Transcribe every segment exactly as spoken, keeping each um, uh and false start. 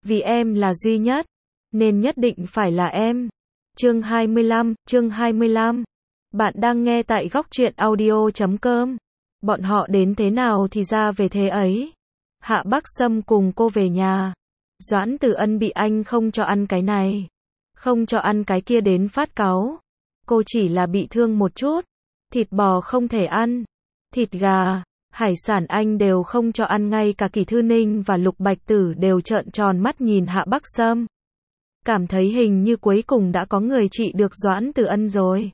Vì em là duy nhất, nên nhất định phải là em. Chương hai mươi lăm, chương hai mươi lăm. Bạn đang nghe tại góc truyện audio chấm com. Bọn họ đến thế nào thì ra về thế ấy. Hạ Bắc Sâm cùng cô về nhà. Doãn Tử Ân bị anh không cho ăn cái này, không cho ăn cái kia đến phát cáu. Cô chỉ là bị thương một chút. Thịt bò không thể ăn, thịt gà, hải sản anh đều không cho ăn, ngay cả Kỳ Thư Ninh và Lục Bạch Tử đều trợn tròn mắt nhìn Hạ Bắc Sâm. Cảm thấy hình như cuối cùng đã có người trị được Doãn Tử Ân rồi.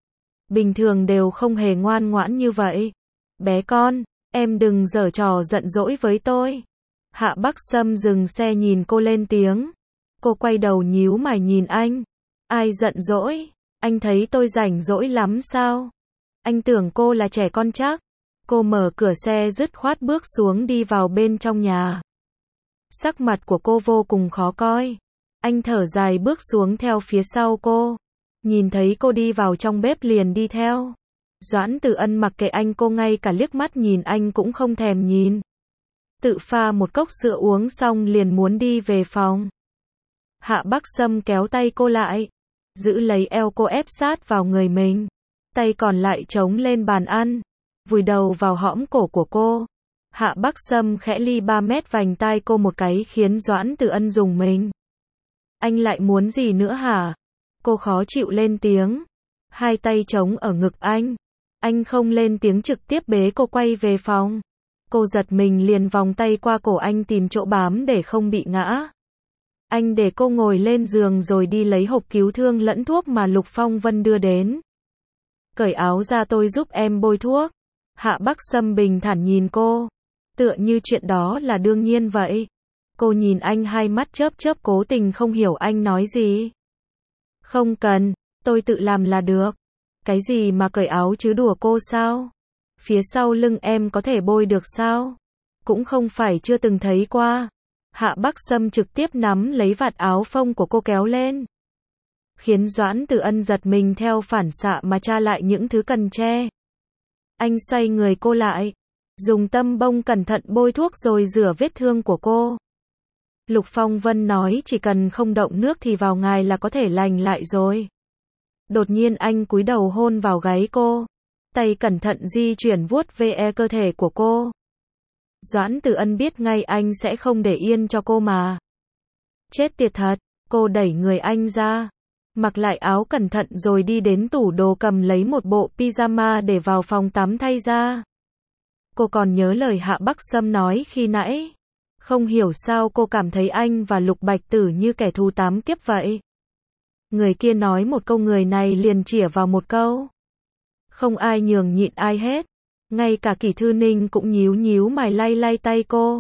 Bình thường đều không hề ngoan ngoãn như vậy. Bé con, em đừng giở trò giận dỗi với tôi. Hạ Bắc Sâm dừng xe nhìn cô lên tiếng. Cô quay đầu nhíu mày nhìn anh. Ai giận dỗi? Anh thấy tôi rảnh rỗi lắm sao? Anh tưởng cô là trẻ con chắc. Cô mở cửa xe dứt khoát bước xuống đi vào bên trong nhà. Sắc mặt của cô vô cùng khó coi. Anh thở dài bước xuống theo phía sau cô. Nhìn thấy cô đi vào trong bếp liền đi theo. Doãn Tử Ân mặc kệ anh, cô ngay cả liếc mắt nhìn anh cũng không thèm nhìn. Tự pha một cốc sữa uống xong liền muốn đi về phòng. Hạ Bắc Sâm kéo tay cô lại, giữ lấy eo cô ép sát vào người mình. Tay còn lại chống lên bàn ăn, vùi đầu vào hõm cổ của cô. Hạ Bắc Sâm khẽ li ba mét vành tai cô một cái khiến Doãn Tử Ân rùng mình. Anh lại muốn gì nữa hả? Cô khó chịu lên tiếng. Hai tay chống ở ngực anh. Anh không lên tiếng, trực tiếp bế cô quay về phòng. Cô giật mình liền vòng tay qua cổ anh tìm chỗ bám để không bị ngã. Anh để cô ngồi lên giường rồi đi lấy hộp cứu thương lẫn thuốc mà Lục Phong Vân đưa đến. Cởi áo ra, tôi giúp em bôi thuốc. Hạ Bắc Sâm bình thản nhìn cô, tựa như chuyện đó là đương nhiên vậy. Cô nhìn anh, hai mắt chớp chớp, cố tình không hiểu anh nói gì. Không cần, tôi tự làm là được. Cái gì mà cởi áo chứ, đùa cô sao? Phía sau lưng em có thể bôi được sao? Cũng không phải chưa từng thấy qua. Hạ Bắc Sâm trực tiếp nắm lấy vạt áo phông của cô kéo lên, khiến Doãn Tử Ân giật mình, theo phản xạ mà tra lại những thứ cần che. Anh xoay người cô lại, dùng tăm bông cẩn thận bôi thuốc rồi rửa vết thương của cô. Lục Phong Vân nói chỉ cần không động nước thì vào ngày là có thể lành lại rồi. Đột nhiên anh cúi đầu hôn vào gáy cô, tay cẩn thận di chuyển vuốt ve cơ thể của cô. Doãn Tử Ân biết ngay anh sẽ không để yên cho cô mà. Chết tiệt thật, cô đẩy người anh ra, mặc lại áo cẩn thận rồi đi đến tủ đồ cầm lấy một bộ pyjama để vào phòng tắm thay ra. Cô còn nhớ lời Hạ Bắc Sâm nói khi nãy. Không hiểu sao cô cảm thấy anh và Lục Bạch Tử như kẻ thù tám kiếp vậy. Người kia nói một câu, người này liền chĩa vào một câu. Không ai nhường nhịn ai hết. Ngay cả Kỳ Thư Ninh cũng nhíu nhíu mày lay lay tay cô.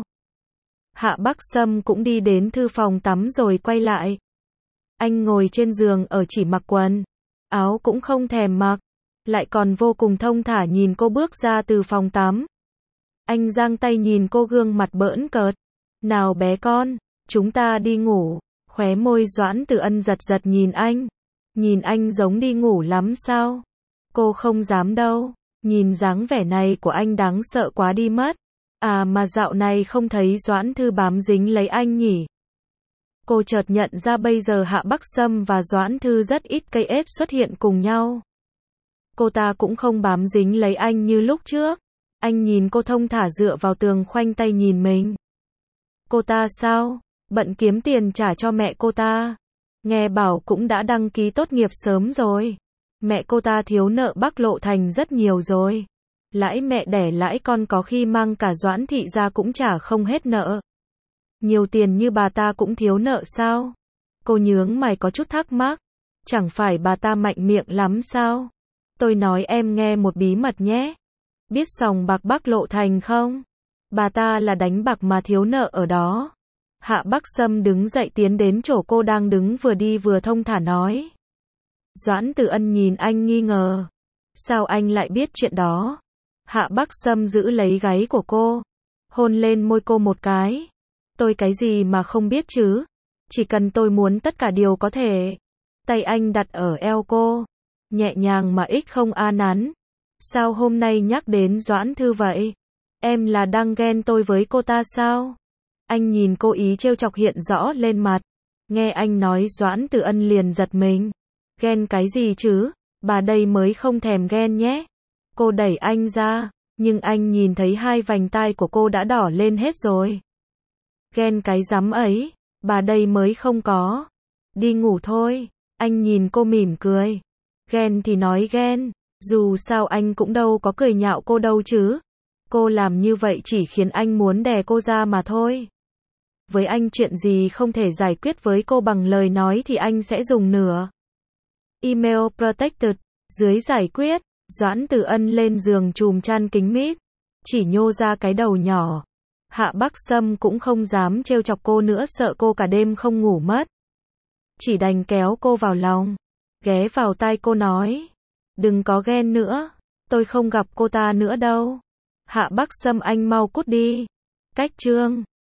Hạ Bắc Sâm cũng đi đến thư phòng tắm rồi quay lại. Anh ngồi trên giường ở, chỉ mặc quần áo cũng không thèm mặc, lại còn vô cùng thông thả nhìn cô bước ra từ phòng tắm. Anh giang tay nhìn cô, gương mặt bỡn cợt. Nào bé con, chúng ta đi ngủ. Khóe môi Doãn Tử Ân giật giật nhìn anh. Nhìn anh giống đi ngủ lắm sao? Cô không dám đâu. Nhìn dáng vẻ này của anh đáng sợ quá đi mất. À mà dạo này không thấy Doãn Thư bám dính lấy anh nhỉ? Cô chợt nhận ra bây giờ Hạ Bắc Sâm và Doãn Thư rất ít cây ết xuất hiện cùng nhau. Cô ta cũng không bám dính lấy anh như lúc trước. Anh nhìn cô thông thả dựa vào tường khoanh tay nhìn mình. Cô ta sao? Bận kiếm tiền trả cho mẹ cô ta. Nghe bảo cũng đã đăng ký tốt nghiệp sớm rồi. Mẹ cô ta thiếu nợ Bắc Lộ Thành rất nhiều rồi. Lãi mẹ đẻ lãi con, có khi mang cả Doãn thị ra cũng trả không hết nợ. Nhiều tiền như bà ta cũng thiếu nợ sao? Cô nhướng mày có chút thắc mắc. Chẳng phải bà ta mạnh miệng lắm sao? Tôi nói em nghe một bí mật nhé. Biết sòng bạc Bắc Lộ Thành không? Bà ta là đánh bạc mà thiếu nợ ở đó. Hạ Bắc Sâm đứng dậy tiến đến chỗ cô đang đứng, vừa đi vừa thông thả nói. Doãn Tử Ân nhìn anh nghi ngờ. Sao anh lại biết chuyện đó? Hạ Bắc Sâm giữ lấy gáy của cô, hôn lên môi cô một cái. Tôi cái gì mà không biết chứ? Chỉ cần tôi muốn tất cả đều có thể. Tay anh đặt ở eo cô, nhẹ nhàng mà ít không a nắn. Sao hôm nay nhắc đến Doãn Thư vậy? Em là đang ghen tôi với cô ta sao? Anh nhìn cô ý trêu chọc hiện rõ lên mặt. Nghe anh nói Doãn Tử Ân liền giật mình. Ghen cái gì chứ? Bà đây mới không thèm ghen nhé. Cô đẩy anh ra, nhưng anh nhìn thấy hai vành tai của cô đã đỏ lên hết rồi. Ghen cái rắm ấy, bà đây mới không có. Đi ngủ thôi. Anh nhìn cô mỉm cười. Ghen thì nói ghen, dù sao anh cũng đâu có cười nhạo cô đâu chứ. Cô làm như vậy chỉ khiến anh muốn đè cô ra mà thôi. Với anh chuyện gì không thể giải quyết với cô bằng lời nói thì anh sẽ dùng nửa email protected. Dưới giải quyết, Doãn Tử Ân lên giường chùm chăn kín mít, chỉ nhô ra cái đầu nhỏ. Hạ Bắc Sâm cũng không dám trêu chọc cô nữa, sợ cô cả đêm không ngủ mất. Chỉ đành kéo cô vào lòng, ghé vào tai cô nói, đừng có ghen nữa, tôi không gặp cô ta nữa đâu. Hạ Bắc Sâm anh mau cút đi. Cách chương